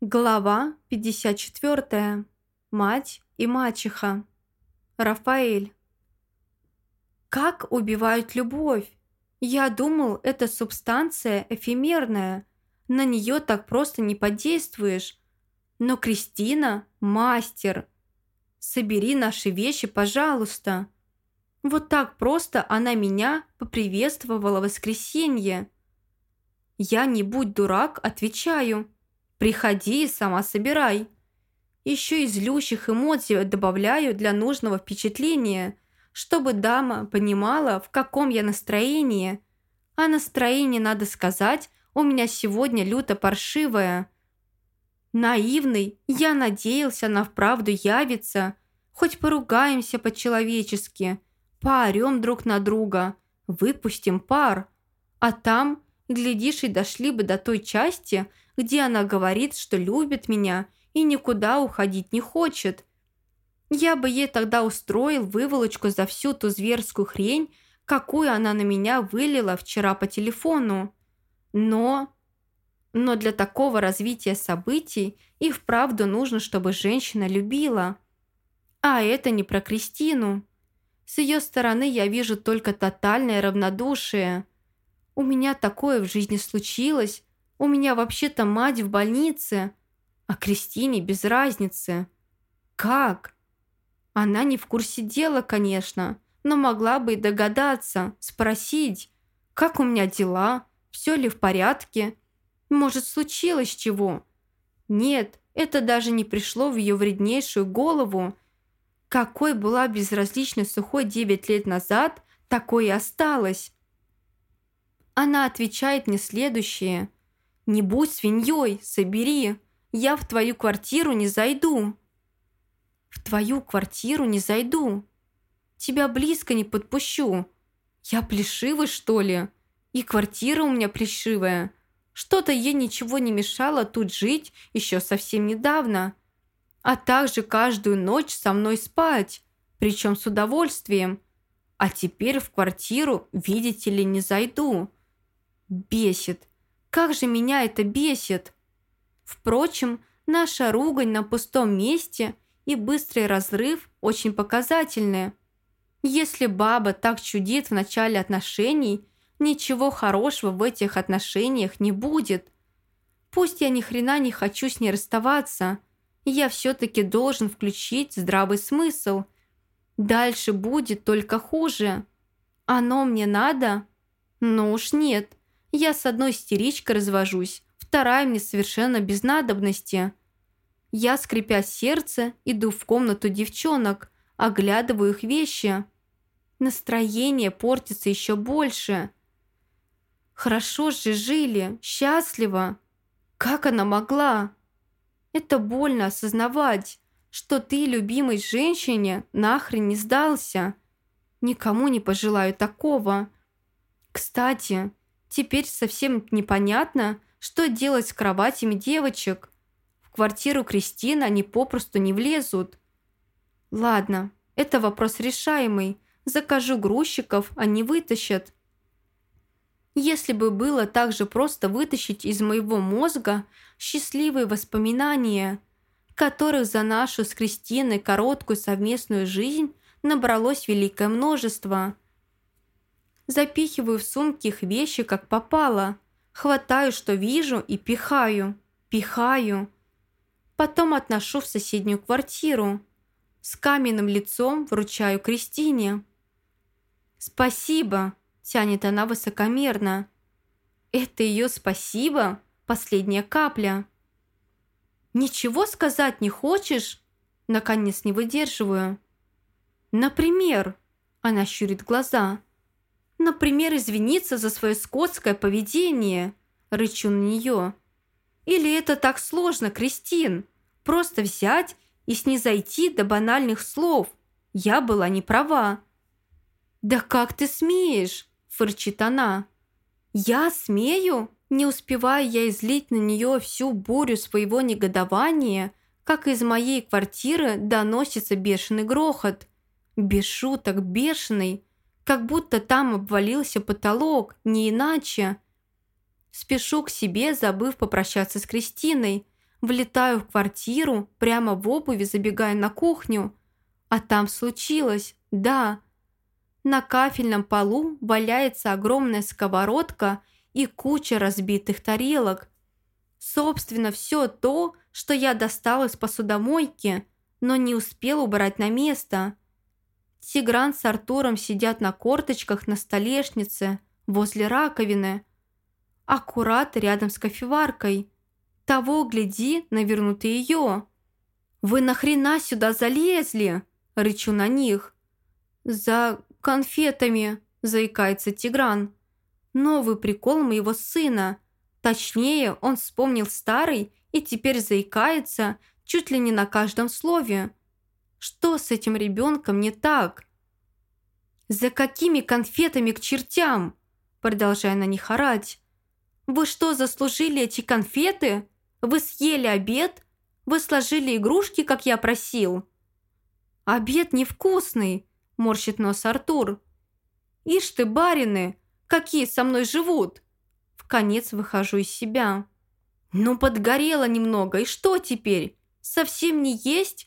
Глава 54. Мать и мачеха. Рафаэль. Как убивают любовь? Я думал, это субстанция эфемерная. На нее так просто не подействуешь. Но Кристина– мастер. Собери наши вещи, пожалуйста. Вот так просто она меня поприветствовала в воскресенье. Я, не будь дурак, отвечаю. Приходи и сама собирай. Еще и злющих эмоций добавляю для нужного впечатления, чтобы дама понимала, в каком я настроении. А настроение, надо сказать, у меня сегодня люто паршивое. Наивный, я надеялся, она вправду явится. Хоть поругаемся по-человечески, поорем друг на друга, выпустим пар. А там, глядишь, и дошли бы до той части, где она говорит, что любит меня и никуда уходить не хочет. Я бы ей тогда устроил выволочку за всю ту зверскую хрень, какую она на меня вылила вчера по телефону. Но для такого развития событий и вправду нужно, чтобы женщина любила. А это не про Кристину. С ее стороны я вижу только тотальное равнодушие. У меня такое в жизни случилось. У меня вообще-то мать в больнице, а Кристине без разницы. Как? Она не в курсе дела, конечно, но могла бы и догадаться, спросить, как у меня дела, все ли в порядке, может, случилось чего. Нет, это даже не пришло в ее вреднейшую голову. Какой была безразличной сухой 9 лет назад, такой и осталась. Она отвечает мне следующее. «Не будь свиньей, собери. Я в твою квартиру не зайду». «В твою квартиру не зайду. Тебя близко не подпущу. Я плешивый, что ли? И квартира у меня плешивая. Что-то ей ничего не мешало тут жить еще совсем недавно. А также каждую ночь со мной спать, причем с удовольствием. А теперь в квартиру, видите ли, не зайду. Бесит. Как же меня это бесит! Впрочем, наша ругань на пустом месте и быстрый разрыв очень показательны. Если баба так чудит в начале отношений, ничего хорошего в этих отношениях не будет. Пусть я ни хрена не хочу с ней расставаться, я все-таки должен включить здравый смысл. Дальше будет только хуже. Оно мне надо? Ну уж нет. Я с одной истеричкой развожусь, вторая мне совершенно без надобности. Я, скрипя сердце, иду в комнату девчонок, оглядываю их вещи. Настроение портится еще больше. Хорошо же жили, счастливо. Как она могла? Это больно осознавать, что ты, любимой женщине, нахрен не сдался. Никому не пожелаю такого. Кстати, теперь совсем непонятно, что делать с кроватями девочек. В квартиру Кристины они попросту не влезут. Ладно, это вопрос решаемый. Закажу грузчиков, они вытащат. Если бы было так же просто вытащить из моего мозга счастливые воспоминания, которых за нашу с Кристиной короткую совместную жизнь набралось великое множество. Запихиваю в сумки их вещи как попало, хватаю, что вижу, и пихаю. Потом отношу в соседнюю квартиру. С каменным лицом вручаю Кристине. «Спасибо», – тянет она высокомерно. Это ее «спасибо» – последняя капля. «Ничего сказать не хочешь?» Наконец не выдерживаю. «Например?» – она щурит глаза. «Например, извиниться за свое скотское поведение», – рычу на нее. «Или это так сложно, Кристин? Просто взять и снизойти до банальных слов. Я была не права». «Да как ты смеешь?» – фырчит она. «Я смею?» Не успеваю я излить на нее всю бурю своего негодования, как из моей квартиры доносится бешеный грохот. Без шуток бешеный, как будто там обвалился потолок, не иначе. Спешу к себе, забыв попрощаться с Кристиной. Влетаю в квартиру, прямо в обуви забегая на кухню. А там случилось, да. На кафельном полу валяется огромная сковородка и куча разбитых тарелок. Собственно, все то, что я достала из посудомойки, но не успел убрать на место. Тигран с Артуром сидят на корточках на столешнице возле раковины, аккурат рядом с кофеваркой. Того, гляди, навернут и ее. «Вы нахрена сюда залезли?» – рычу на них. «За конфетами», – заикается Тигран. Новый прикол моего сына. Точнее, он вспомнил старый и теперь заикается чуть ли не на каждом слове. Что с этим ребенком не так? «За какими конфетами к чертям?» Продолжая на них орать. «Вы что, заслужили эти конфеты? Вы съели обед? Вы сложили игрушки, как я просил?» «Обед невкусный», – морщит нос Артур. «Ишь ты, барины, какие со мной живут!» Вконец выхожу из себя. «Ну, подгорело немного, и что теперь? Совсем не есть?»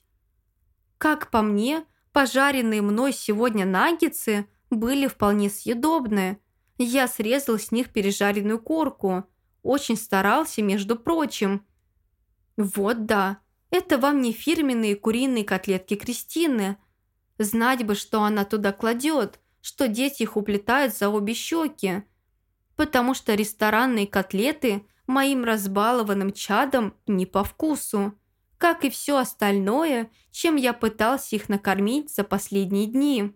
Как по мне, пожаренные мной сегодня наггетсы были вполне съедобные. Я срезал с них пережаренную корку. Очень старался, между прочим. Вот да, это вам не фирменные куриные котлетки Кристины. Знать бы, что она туда кладет, что дети их уплетают за обе щеки. Потому что ресторанные котлеты моим разбалованным чадом не по вкусу, как и все остальное, чем я пытался их накормить за последние дни.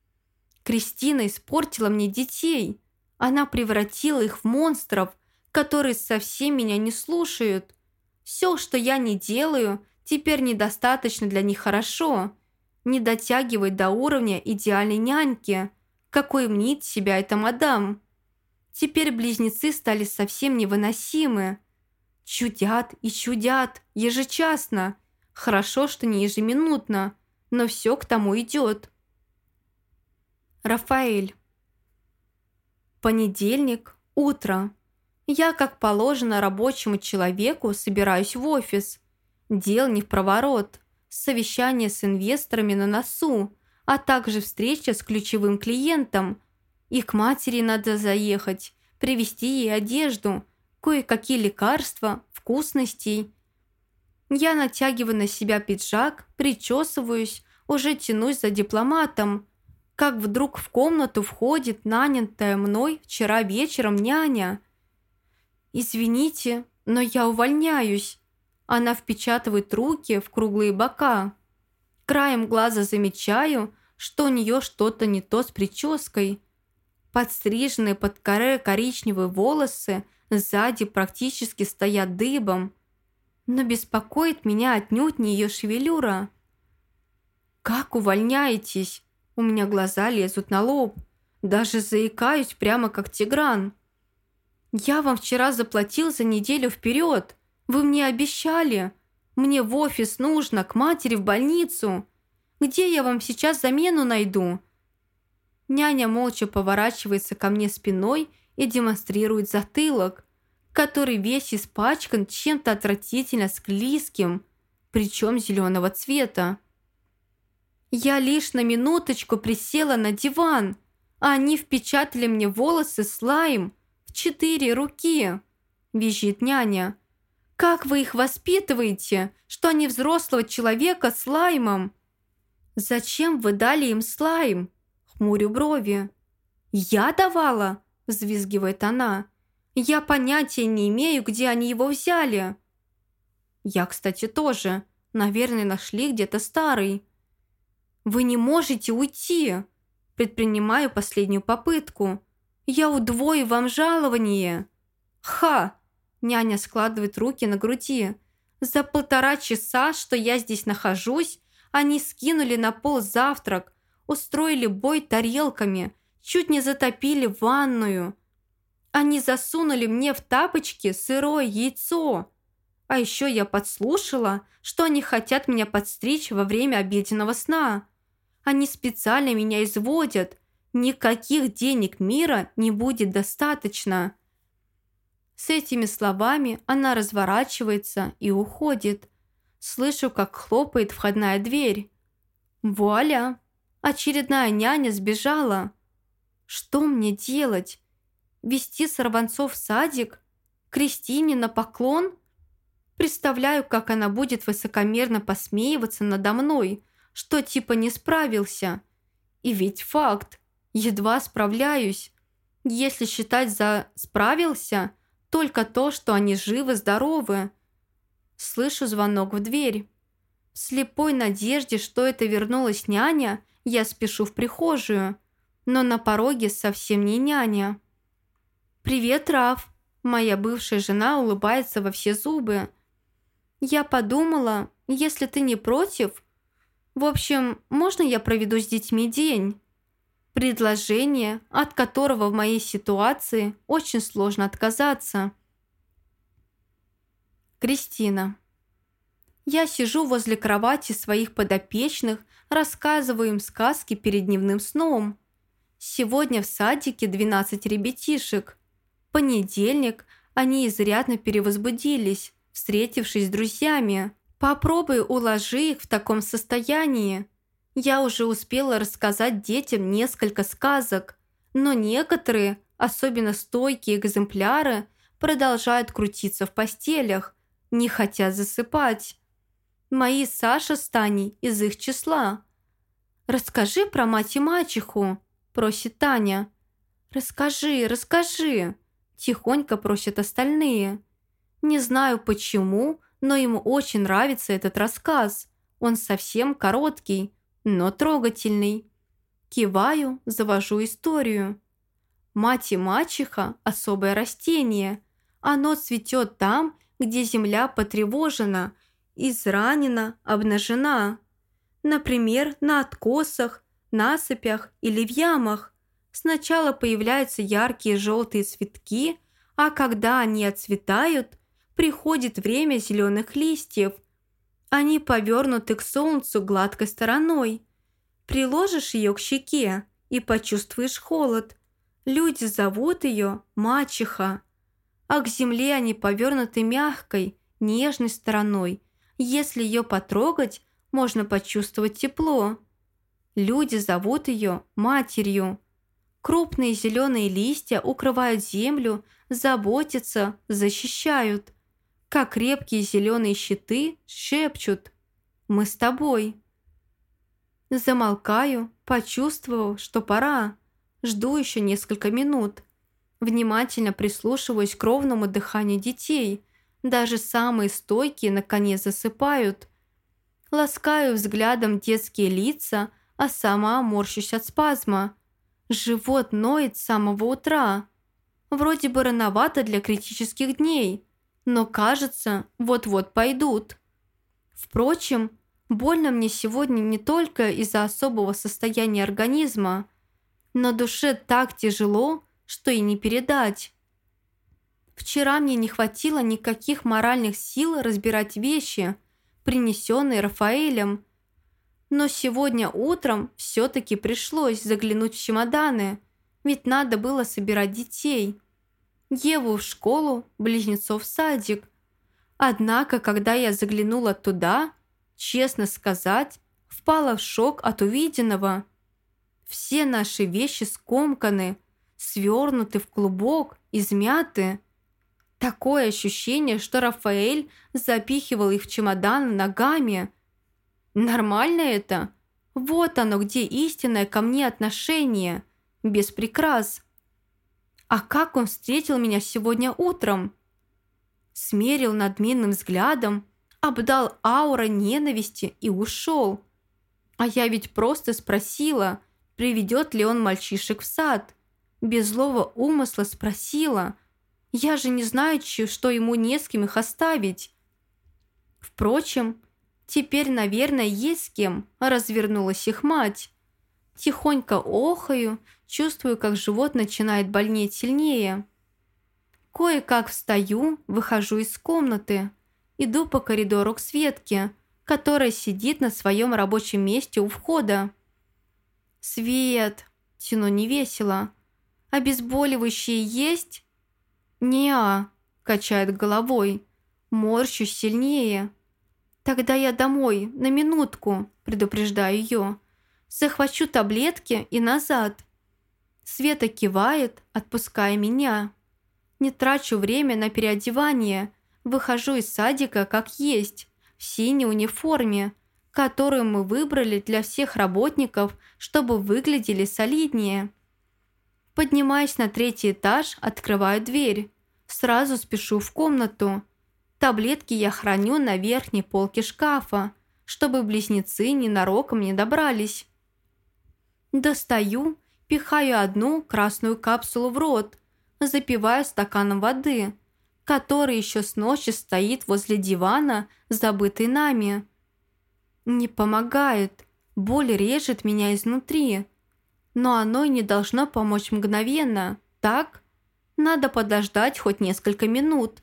Кристина испортила мне детей. Она превратила их в монстров, которые совсем меня не слушают. Все, что я не делаю, теперь недостаточно для них хорошо. Не дотягивает до уровня идеальной няньки, какой мнит себя эта мадам. Теперь близнецы стали совсем невыносимы. Чудят и чудят ежечасно. Хорошо, что не ежеминутно, но все к тому идет. Рафаэль. Понедельник, утро. Я, как положено рабочему человеку, собираюсь в офис. Дел не впроворот. Совещание с инвесторами на носу, а также встреча с ключевым клиентом. И к матери надо заехать, привезти ей одежду, кое-какие лекарства, вкусностей. Я натягиваю на себя пиджак, причесываюсь, уже тянусь за дипломатом. Как вдруг в комнату входит нанятая мной вчера вечером няня. «Извините, но я увольняюсь». Она впечатывает руки в круглые бока. Краем глаза замечаю, что у нее что-то не то с прической. Подстриженные под каре коричневые волосы сзади практически стоят дыбом. Но беспокоит меня отнюдь не ее шевелюра. «Как увольняетесь?» У меня глаза лезут на лоб. Даже заикаюсь прямо как Тигран. «Я вам вчера заплатил за неделю вперед. Вы мне обещали. Мне в офис нужно, к матери в больницу. Где я вам сейчас замену найду?» Няня молча поворачивается ко мне спиной и демонстрирует затылок, который весь испачкан чем-то отвратительно склизким, причем зеленого цвета. Я лишь на минуточку присела на диван, а они впечатали мне волосы слаем в 4 руки, визжит няня. «Как вы их воспитываете, что они взрослого человека слаймом?» «Зачем вы дали им слайм?» Хмурю брови. «Я давала?» – взвизгивает она. «Я понятия не имею, где они его взяли». «Я, кстати, тоже. Наверное, нашли где-то старый». «Вы не можете уйти!» Предпринимаю последнюю попытку. «Я удвою вам жалование!» «Ха!» Няня складывает руки на груди. «За 1,5 часа, что я здесь нахожусь, они скинули на пол завтрак, устроили бой тарелками, чуть не затопили ванную. Они засунули мне в тапочки сырое яйцо. А еще я подслушала, что они хотят меня подстричь во время обеденного сна. Они специально меня изводят. Никаких денег мира не будет достаточно». С этими словами она разворачивается и уходит. Слышу, как хлопает входная дверь. Вуаля! Очередная няня сбежала. Что мне делать? Вести сорванцов в садик? Кристине на поклон? Представляю, как она будет высокомерно посмеиваться надо мной, что типа не справился. И ведь факт. Едва справляюсь. Если считать за «справился», только то, что они живы-здоровы. Слышу звонок в дверь. В слепой надежде, что это вернулась няня, я спешу в прихожую. Но на пороге совсем не няня. «Привет, Раф!» Моя бывшая жена улыбается во все зубы. «Я подумала, если ты не против... В общем, можно я проведу с детьми день?» Предложение, от которого в моей ситуации очень сложно отказаться. Кристина. Я сижу возле кровати своих подопечных, рассказываю им сказки перед дневным сном. Сегодня в садике 12 ребятишек. Понедельник, они изрядно перевозбудились, встретившись с друзьями. Попробуй уложи их в таком состоянии. Я уже успела рассказать детям несколько сказок, но некоторые, особенно стойкие экземпляры, продолжают крутиться в постелях, не хотят засыпать. Мои Саша с Таней из их числа. «Расскажи про мать и мачеху», – просит Таня. «Расскажи, расскажи», – тихонько просят остальные. Не знаю почему, но им очень нравится этот рассказ. Он совсем короткий, но трогательный. Киваю, завожу историю. Мать и мачеха – особое растение. Оно цветет там, где земля потревожена, изранена, обнажена. Например, на откосах, насыпях или в ямах. Сначала появляются яркие желтые цветки, а когда они отцветают, приходит время зеленых листьев. Они повернуты к солнцу гладкой стороной. Приложишь ее к щеке и почувствуешь холод. Люди зовут ее мачеха. А к земле они повернуты мягкой, нежной стороной. Если ее потрогать, можно почувствовать тепло. Люди зовут ее матерью. Крупные зеленые листья укрывают землю, заботятся, защищают. Как крепкие зеленые щиты шепчут: «Мы с тобой». Замолкаю, почувствовав, что пора. Жду еще несколько минут. Внимательно прислушиваюсь к ровному дыханию детей. Даже самые стойкие наконец засыпают. Ласкаю взглядом детские лица, а сама морщусь от спазма. Живот ноет с самого утра. Вроде бы рановато для критических дней, но кажется, вот-вот пойдут. Впрочем, больно мне сегодня не только из-за особого состояния организма, но душе так тяжело, что и не передать. Вчера мне не хватило никаких моральных сил разбирать вещи, принесенные Рафаэлем, но сегодня утром все-таки пришлось заглянуть в чемоданы, ведь надо было собирать детей. Еву в школу, близнецов в садик. Однако, когда я заглянула туда, честно сказать, впала в шок от увиденного. Все наши вещи скомканы, свернуты в клубок, измяты. Такое ощущение, что Рафаэль запихивал их в чемодан ногами. Нормально это? Вот оно, где истинное ко мне отношение, без прикрас. А как он встретил меня сегодня утром? Смерил надменным взглядом, обдал аурой ненависти и ушел. А я ведь просто спросила, приведет ли он мальчишек в сад. Без злого умысла спросила. Я же не знаю, что ему не с кем их оставить. Впрочем, теперь, наверное, есть с кем, развернулась их мать. Тихонько охаю, чувствую, как живот начинает больнеть сильнее. Кое-как встаю, выхожу из комнаты. Иду по коридору к Светке, которая сидит на своем рабочем месте у входа. «Свет!» – тяну невесело. «Обезболивающие есть?» «Не-а». качает головой. Морщусь сильнее. «Тогда я домой, на минутку», предупреждаю ее. «Захвачу таблетки и назад». Света кивает, отпуская меня. Не трачу время на переодевание. Выхожу из садика как есть, в синей униформе, которую мы выбрали для всех работников, чтобы выглядели солиднее. Поднимаюсь на 3-й этаж, открываю дверь. Сразу спешу в комнату. Таблетки я храню на верхней полке шкафа, чтобы близнецы ненароком не добрались. Достаю, пихаю одну красную капсулу в рот, запиваю стаканом воды, который еще с ночи стоит возле дивана, забытый нами. Не помогает, боль режет меня изнутри. Но оно и не должно помочь мгновенно, так? Надо подождать хоть несколько минут.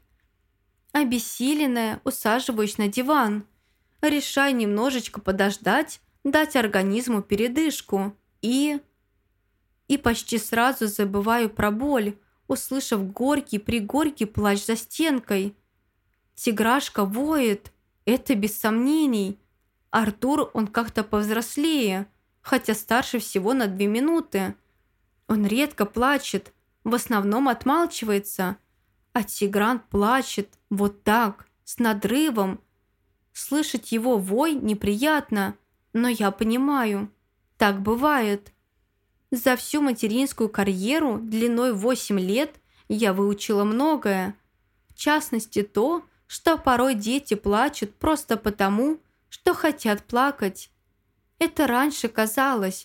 Обессиленная, усаживаюсь на диван. Решаю немножечко подождать, дать организму передышку. И почти сразу забываю про боль, услышав горький-пригорький плач за стенкой. Тиграшка воет, это без сомнений. Артур, он как-то повзрослее, хотя старше всего на 2 минуты. Он редко плачет, в основном отмалчивается. А Тигран плачет вот так, с надрывом. Слышать его вой неприятно, но я понимаю, так бывает. За всю материнскую карьеру длиной 8 лет я выучила многое. В частности то, что порой дети плачут просто потому, что хотят плакать. Это раньше казалось,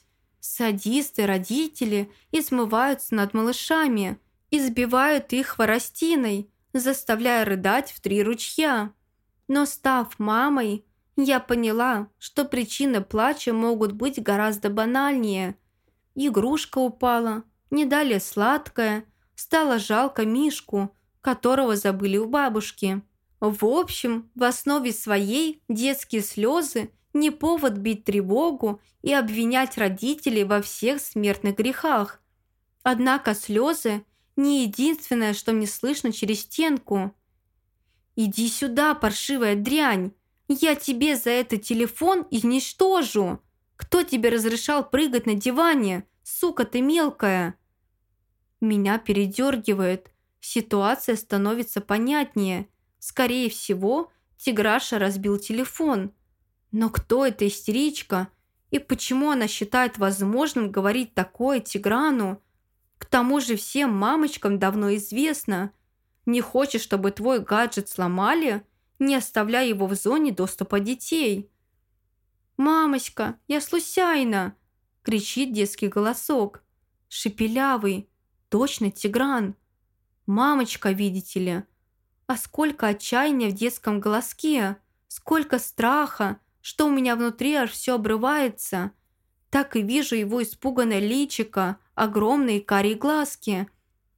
садисты-родители измываются над малышами, избивают их хворостиной, заставляя рыдать в 3 ручья. Но став мамой, я поняла, что причины плача могут быть гораздо банальнее. Игрушка упала, не дали сладкое, стало жалко Мишку, которого забыли у бабушки. В общем, в основе своей детские слезы не повод бить тревогу и обвинять родителей во всех смертных грехах. Однако слезы не единственное, что мне слышно через стенку. «Иди сюда, паршивая дрянь! Я тебе за это телефон изничтожу! Кто тебе разрешал прыгать на диване? Сука ты мелкая!» Меня передергивает. Ситуация становится понятнее. Скорее всего, Тиграша разбил телефон. Но кто эта истеричка? И почему она считает возможным говорить такое Тиграну? К тому же всем мамочкам давно известно. Не хочешь, чтобы твой гаджет сломали? Не оставляй его в зоне доступа детей. «Мамочка, я случайно!» – кричит детский голосок. Шепелявый, точно Тигран. «Мамочка, видите ли?» А сколько отчаяния в детском голоске, сколько страха, что у меня внутри аж все обрывается. Так и вижу его испуганное личико, огромные карие глазки.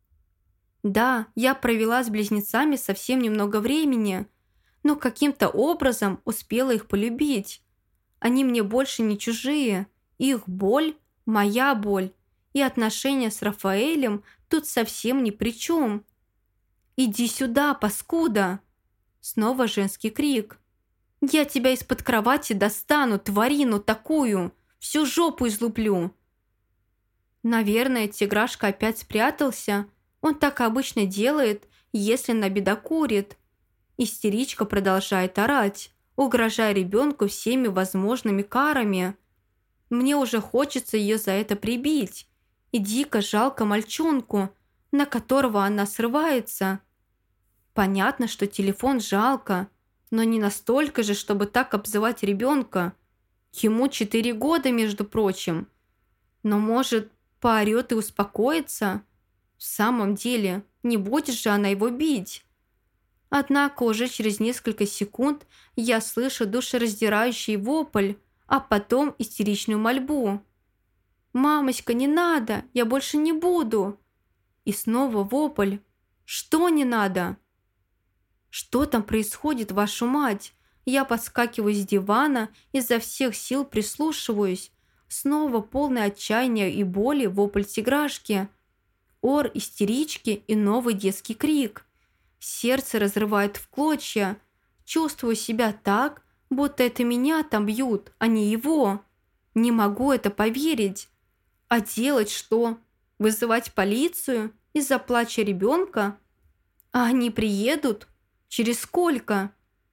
Да, я провела с близнецами совсем немного времени, но каким-то образом успела их полюбить. Они мне больше не чужие, их боль – моя боль, и отношения с Рафаэлем тут совсем ни при чем. «Иди сюда, паскуда!» Снова женский крик. «Я тебя из-под кровати достану, тварину такую! Всю жопу излуплю!» Наверное, Тиграшка опять спрятался. Он так обычно делает, если набедокурит. Истеричка продолжает орать, угрожая ребенку всеми возможными карами. Мне уже хочется ее за это прибить. И дико жалко мальчонку, на которого она срывается. Понятно, что телефон жалко, но не настолько же, чтобы так обзывать ребенка. Ему 4 года, между прочим. Но, может, поорет и успокоится? В самом деле, не будет же она его бить. Однако уже через несколько секунд я слышу душераздирающий вопль, а потом истеричную мольбу. «Мамочка, не надо, я больше не буду!» И снова вопль. «Что не надо?» «Что там происходит, вашу мать?» Я подскакиваю с дивана, изо всех сил прислушиваюсь. Снова полное отчаяния и боли вопль Тиграшки. Ор истерички и новый детский крик. Сердце разрывает в клочья. Чувствую себя так, будто это меня там бьют, а не его. Не могу это поверить. А делать что? Вызывать полицию из-за плача ребенка? А они приедут? Через сколько?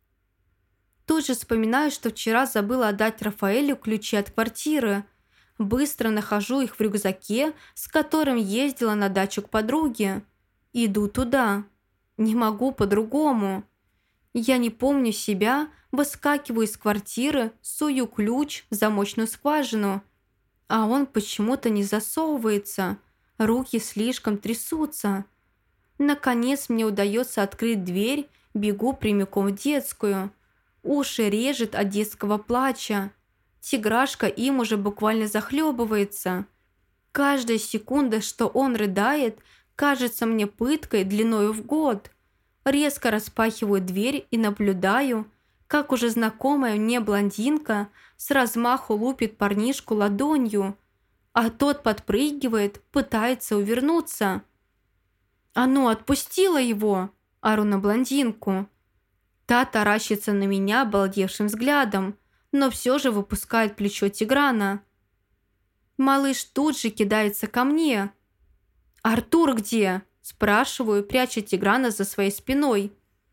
Тут же вспоминаю, что вчера забыла отдать Рафаэлю ключи от квартиры. Быстро нахожу их в рюкзаке, с которым ездила на дачу к подруге. Иду туда. Не могу по-другому. Я не помню себя, выскакиваю из квартиры, сую ключ в замочную скважину. А он почему-то не засовывается. Руки слишком трясутся. Наконец мне удается открыть дверь, бегу прямиком в детскую. Уши режет от детского плача. Тиграшка им уже буквально захлебывается. Каждая секунда, что он рыдает, кажется мне пыткой длиною в год. Резко распахиваю дверь и наблюдаю, как уже знакомая мне блондинка с размаху лупит парнишку ладонью, а тот подпрыгивает, пытается увернуться. «А ну, отпустила его!» – ору на блондинку. Та таращится на меня обалдевшим взглядом, но все же выпускает плечо Тиграна. Малыш тут же кидается ко мне. «Артур где?» – спрашиваю, пряча Тиграна за своей спиной.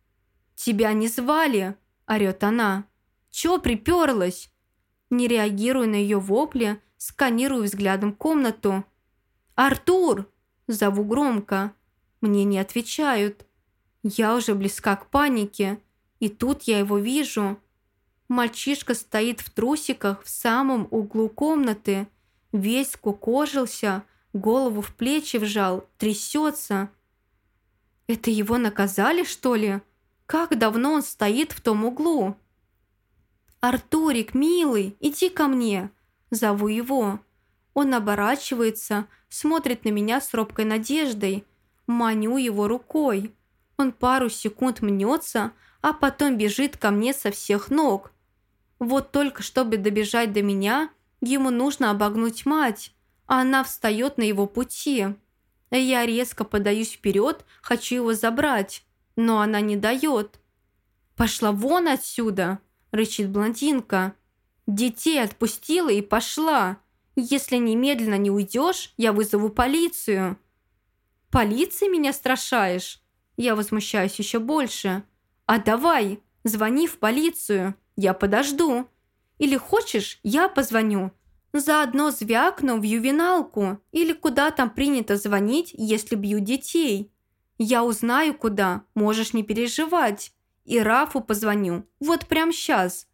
«Тебя не звали!» – орёт она. «Чё припёрлась?» Не реагирую на ее вопли, сканирую взглядом комнату. «Артур!» – зову громко. Мне не отвечают. Я уже близка к панике, и тут я его вижу. Мальчишка стоит в трусиках в самом углу комнаты, весь скукожился, голову в плечи вжал, трясется. Это его наказали, что ли? Как давно он стоит в том углу? «Артурик, милый, иди ко мне!» Зову его. Он оборачивается, смотрит на меня с робкой надеждой. Маню его рукой. Он пару секунд мнется, а потом бежит ко мне со всех ног. Вот только чтобы добежать до меня, ему нужно обогнуть мать, а она встает на его пути. Я резко подаюсь вперед, хочу его забрать, но она не дает. «Пошла вон отсюда!» – рычит блондинка. «Детей отпустила и пошла. Если немедленно не уйдешь, я вызову полицию». «Полиции меня страшаешь?» Я возмущаюсь еще больше. «А давай, звони в полицию, я подожду. Или хочешь, я позвоню. Заодно звякну в ювеналку или куда там принято звонить, если бьют детей. Я узнаю куда, можешь не переживать. И Рафу позвоню, вот прямо сейчас».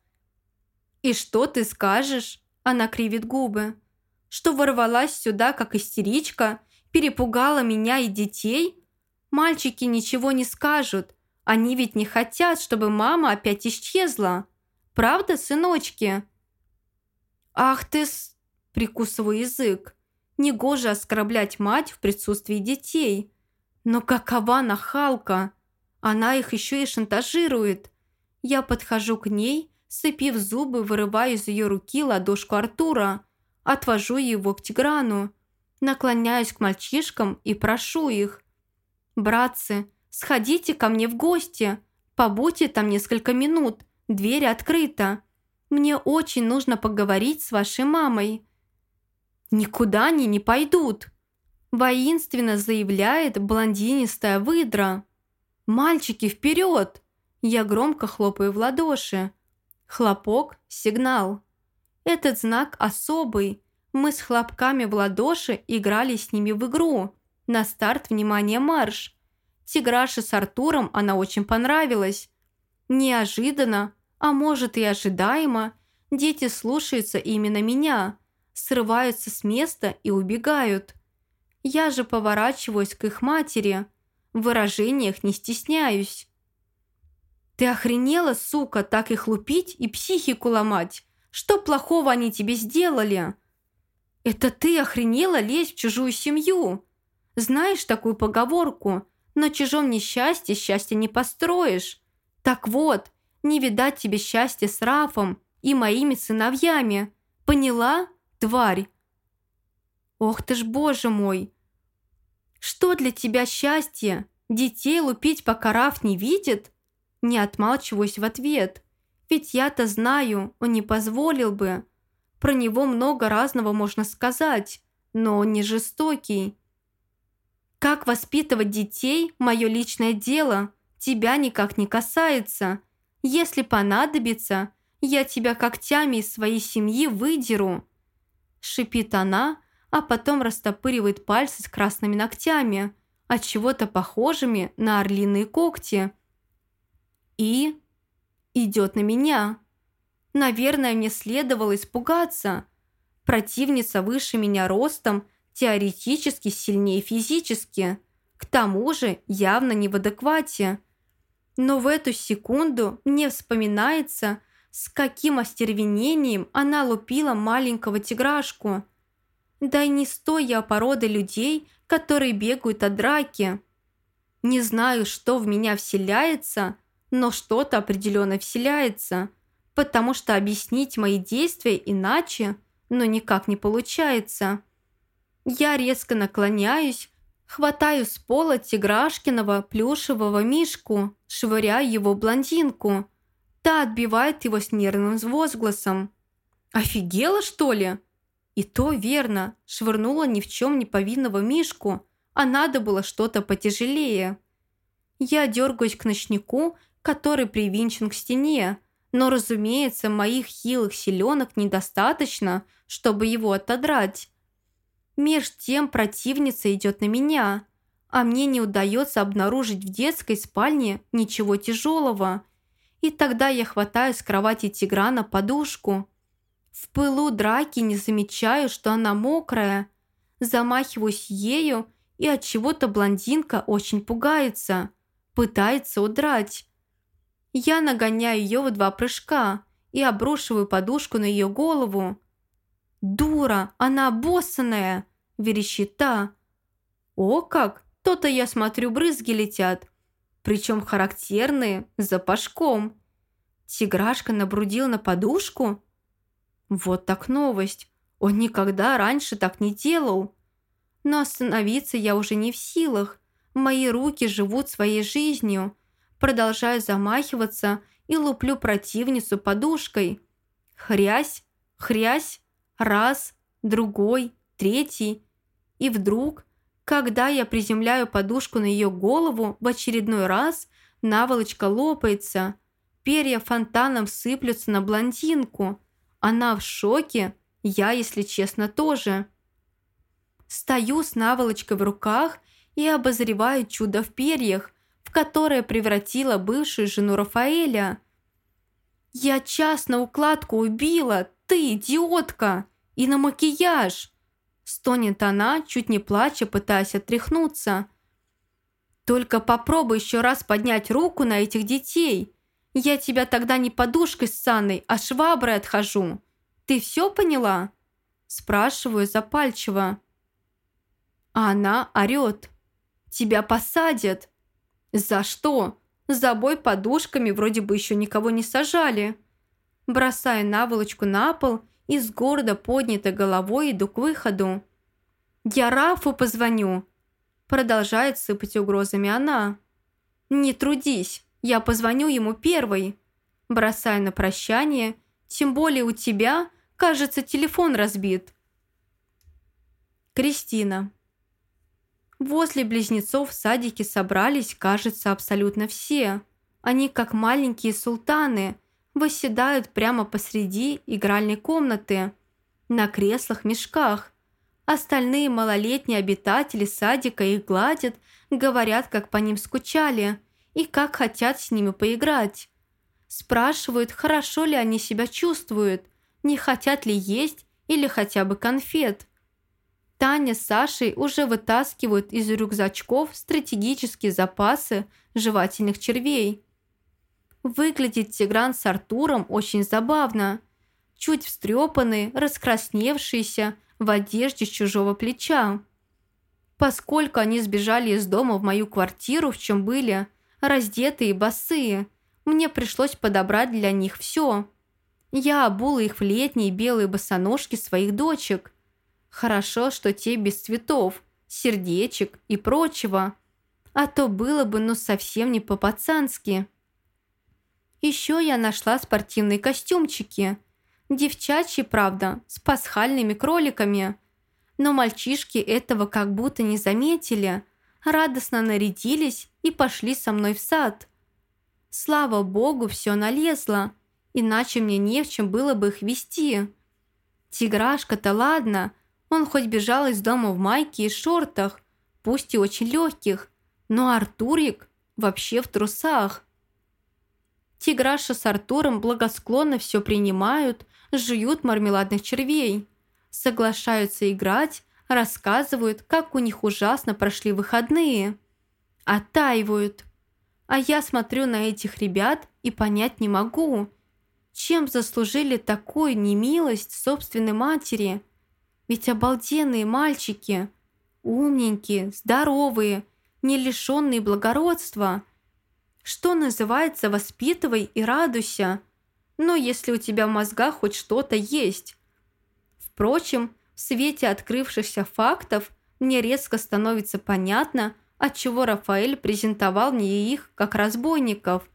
«И что ты скажешь?» Она кривит губы. «Что ворвалась сюда, как истеричка, перепугала меня и детей? Мальчики ничего не скажут. Они ведь не хотят, чтобы мама опять исчезла. Правда, сыночки?» «Ах ты с...» Прикусываю язык. Негоже оскорблять мать в присутствии детей. Но какова нахалка! Она их еще и шантажирует. Я подхожу к ней, сцепив зубы, вырываю из ее руки ладошку Артура. Отвожу его к Тиграну. Наклоняюсь к мальчишкам и прошу их. «Братцы, сходите ко мне в гости. Побудьте там несколько минут. Дверь открыта. Мне очень нужно поговорить с вашей мамой». «Никуда они не пойдут», – воинственно заявляет блондинистая выдра. «Мальчики, вперед!» Я громко хлопаю в ладоши. Хлопок – сигнал. Этот знак особый. Мы с хлопками в ладоши играли с ними в игру. На старт, внимание, марш. Тиграше с Артуром она очень понравилась. Неожиданно, а может и ожидаемо, дети слушаются именно меня, срываются с места и убегают. Я же поворачиваюсь к их матери. В выражениях не стесняюсь. «Ты охренела, сука, так их лупить и психику ломать? Что плохого они тебе сделали?» «Это ты охренела лезть в чужую семью? Знаешь такую поговорку? На чужом несчастье счастья не построишь. Так вот, не видать тебе счастья с Рафом и моими сыновьями. Поняла, тварь?» «Ох ты ж, боже мой! Что для тебя счастье? Детей лупить, пока Раф не видит? Не отмалчиваюсь в ответ. Ведь я-то знаю, он не позволил бы. Про него много разного можно сказать, но он не жестокий. Как воспитывать детей – мое личное дело, тебя никак не касается. Если понадобится, я тебя когтями из своей семьи выдеру. Шипит она, а потом растопыривает пальцы с красными ногтями, от чего-то похожими на орлиные когти. И идет на меня. Наверное, мне следовало испугаться. Противница выше меня ростом, теоретически сильнее физически. К тому же явно не в адеквате. Но в эту секунду мне вспоминается, с каким остервенением она лупила маленького тиграшку. Да и не стоя породы людей, которые бегают от драки. Не знаю, что в меня вселяется, но что-то определенно вселяется, потому что объяснить мои действия иначе, но никак не получается. Я резко наклоняюсь, хватаю с пола тиграшкиного плюшевого мишку, швыряю его в блондинку. Та отбивает его с нервным возгласом. «Офигела, что ли?» И то верно, швырнула ни в чем не повинного мишку, а надо было что-то потяжелее. Я дергаюсь к ночнику, который привинчен к стене, но, разумеется, моих хилых силенок недостаточно, чтобы его отодрать. Меж тем противница идет на меня, а мне не удается обнаружить в детской спальне ничего тяжелого. И тогда я хватаю с кровати Тиграна подушку. В пылу драки не замечаю, что она мокрая. Замахиваюсь ею, и от чего-то блондинка очень пугается, пытается удрать. Я нагоняю ее в 2 прыжка и обрушиваю подушку на ее голову. «Дура, она обоссанная!» – верещит та. «О как! То-то я смотрю, брызги летят, причем характерные, с запашком. Тиграшка набрудил на подушку? Вот так новость. Он никогда раньше так не делал. Но остановиться я уже не в силах. Мои руки живут своей жизнью. Продолжаю замахиваться и луплю противницу подушкой. Хрясь, хрясь, раз, другой, третий. И вдруг, когда я приземляю подушку на ее голову в очередной раз, наволочка лопается. Перья фонтаном сыплются на блондинку. Она в шоке, я, если честно, тоже. Стою с наволочкой в руках и обозреваю чудо в перьях, в которое превратила бывшую жену Рафаэля. «Я час на укладку убила, ты, идиотка! И на макияж!» Стонет она, чуть не плача, пытаясь отряхнуться. «Только попробуй еще раз поднять руку на этих детей. Я тебя тогда не подушкой ссаной, а шваброй отхожу. Ты все поняла?» Спрашиваю запальчиво. А она орет. «Тебя посадят!» «За что? За бой подушками вроде бы еще никого не сажали». Бросаю наволочку на пол и с гордо поднятой головой иду к выходу. «Я Рафу позвоню!» Продолжает сыпать угрозами она. «Не трудись, я позвоню ему первой». Бросаю на прощание, тем более у тебя, кажется, телефон разбит. Кристина. Возле близнецов в садике собрались, кажется, абсолютно все. Они, как маленькие султаны, восседают прямо посреди игральной комнаты, на креслах-мешках. Остальные малолетние обитатели садика их гладят, говорят, как по ним скучали и как хотят с ними поиграть. Спрашивают, хорошо ли они себя чувствуют, не хотят ли есть или хотя бы конфет. Таня с Сашей уже вытаскивают из рюкзачков стратегические запасы жевательных червей. Выглядит Тигран с Артуром очень забавно. Чуть встрепанные, раскрасневшиеся, в одежде с чужого плеча. Поскольку они сбежали из дома в мою квартиру, в чем были, раздетые и босые, мне пришлось подобрать для них все. Я обула их в летние белые босоножки своих дочек. Хорошо, что те без цветов, сердечек и прочего. А то было бы ну совсем не по-пацански. Еще я нашла спортивные костюмчики. Девчачьи, правда, с пасхальными кроликами. Но мальчишки этого как будто не заметили. Радостно нарядились и пошли со мной в сад. Слава богу, все налезло, иначе мне не в чем было бы их вести. Тиграшка-то ладно, он хоть бежал из дома в майке и шортах, пусть и очень легких, но Артурик вообще в трусах. Тиграша с Артуром благосклонно все принимают, жуют мармеладных червей, соглашаются играть, рассказывают, как у них ужасно прошли выходные. Оттаивают. А я смотрю на этих ребят и понять не могу, чем заслужили такую немилость собственной матери. Ведь обалденные мальчики, умненькие, здоровые, не лишенные благородства. Что называется, воспитывай и радуйся, но если у тебя в мозгах хоть что-то есть. Впрочем, в свете открывшихся фактов мне резко становится понятно, отчего Рафаэль презентовал мне их как разбойников.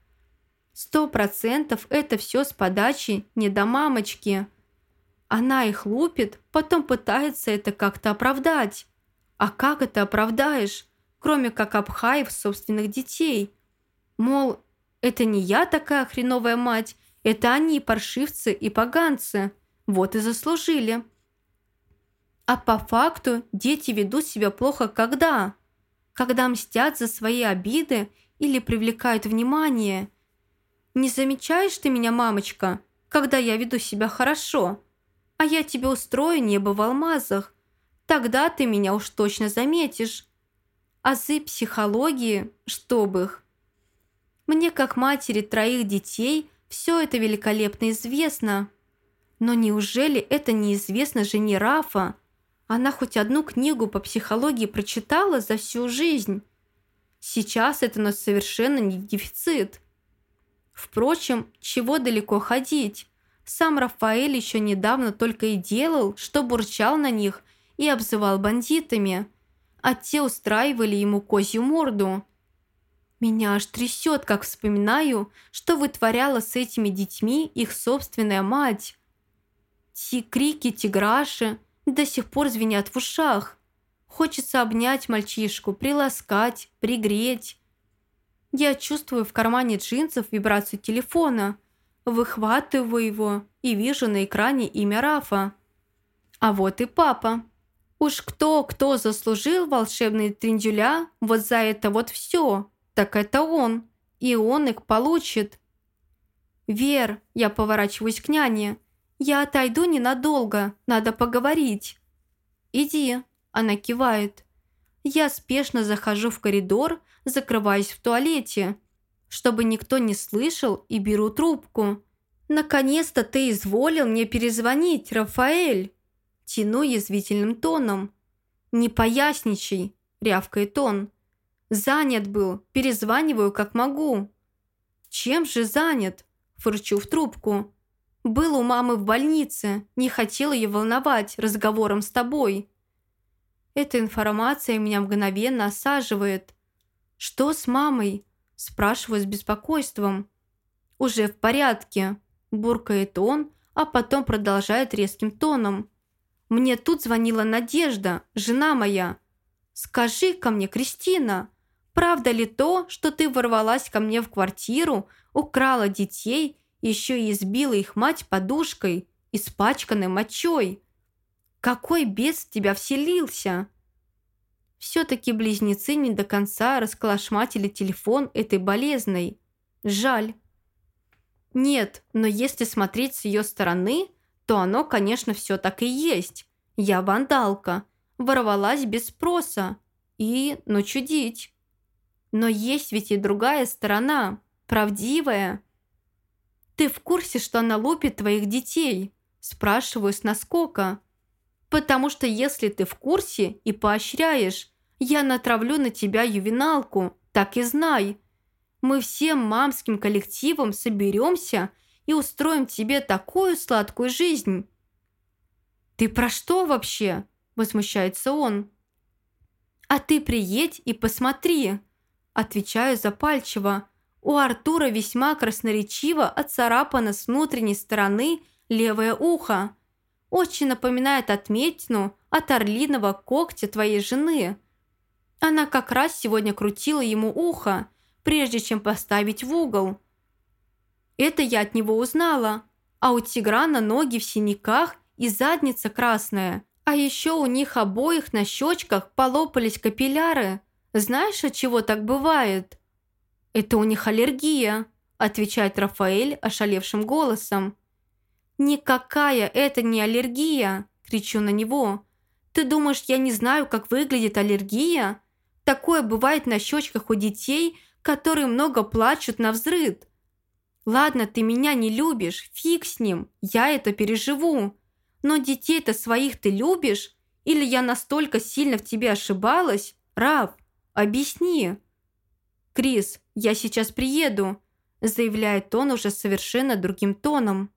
100% это все с подачи недомамочки. Она их лупит, потом пытается это как-то оправдать. А как это оправдаешь, кроме как обхаив собственных детей? Мол, это не я такая хреновая мать, это они паршивцы и поганцы. Вот и заслужили. А по факту дети ведут себя плохо когда? Когда мстят за свои обиды или привлекают внимание. Не замечаешь ты меня, мамочка, когда я веду себя хорошо? А я тебе устрою небо в алмазах. Тогда ты меня уж точно заметишь. Азы психологии, чтоб их. Мне, как матери 3 детей, все это великолепно известно. Но неужели это неизвестно жене Рафа? Она хоть одну книгу по психологии прочитала за всю жизнь. Сейчас это у нас совершенно не дефицит. Впрочем, чего далеко ходить? Сам Рафаэль еще недавно только и делал, что бурчал на них и обзывал бандитами, а те устраивали ему козью морду. Меня аж трясет, как вспоминаю, что вытворяла с этими детьми их собственная мать. Те крики тиграши до сих пор звенят в ушах. Хочется обнять мальчишку, приласкать, пригреть. Я чувствую в кармане джинсов вибрацию телефона, выхватываю его и вижу на экране имя Рафа. А вот и папа. Уж кто заслужил волшебные трендюля вот за это вот все, так это он. И он их получит. «Вер», я поворачиваюсь к няне, «я отойду ненадолго, надо поговорить». «Иди», она кивает. Я спешно захожу в коридор, закрываюсь в туалете, чтобы никто не слышал, и беру трубку. «Наконец-то ты изволил мне перезвонить, Рафаэль!» Тяну язвительным тоном. «Не поясничай», — рявкает он. «Занят был, перезваниваю как могу». «Чем же занят?» — фырчу в трубку. «Был у мамы в больнице, не хотел ее волновать разговором с тобой». Эта информация меня мгновенно осаживает. «Что с мамой?» – спрашиваю с беспокойством. «Уже в порядке», – буркает он, а потом продолжает резким тоном. «Мне тут звонила Надежда, жена моя. Скажи-ка мне, Кристина, правда ли то, что ты ворвалась ко мне в квартиру, украла детей, еще и избила их мать подушкой, испачканной мочой? Какой бес в тебя вселился?» Все-таки близнецы не до конца расколошматили телефон этой болезной. Жаль. Нет, но если смотреть с ее стороны, то оно, конечно, все так и есть. Я вандалка, ворвалась без спроса и, ну, чудить. Но есть ведь и другая сторона, правдивая. «Ты в курсе, что она лупит твоих детей?» Спрашиваю с наскока. «Потому что если ты в курсе и поощряешь, я натравлю на тебя ювеналку, так и знай. Мы всем мамским коллективом соберемся и устроим тебе такую сладкую жизнь». «Ты про что вообще?» – возмущается он. «А ты приедь и посмотри. Отвечаю запальчиво. У Артура весьма красноречиво отцарапано с внутренней стороны левое ухо. Очень напоминает отметину от орлиного когтя твоей жены. Она как раз сегодня крутила ему ухо, прежде чем поставить в угол. Это я от него узнала. А у Тиграна ноги в синяках и задница красная. А еще у них обоих на щечках полопались капилляры. Знаешь, от чего так бывает? Это у них аллергия, отвечает Рафаэль ошалевшим голосом. «Никакая это не аллергия!» – кричу на него. «Ты думаешь, я не знаю, как выглядит аллергия? Такое бывает на щечках у детей, которые много плачут навзрыд. Ладно, ты меня не любишь, фиг с ним, я это переживу. Но детей-то своих ты любишь? Или я настолько сильно в тебе ошибалась? Раф, объясни!» «Крис, я сейчас приеду», – заявляет он уже совершенно другим тоном.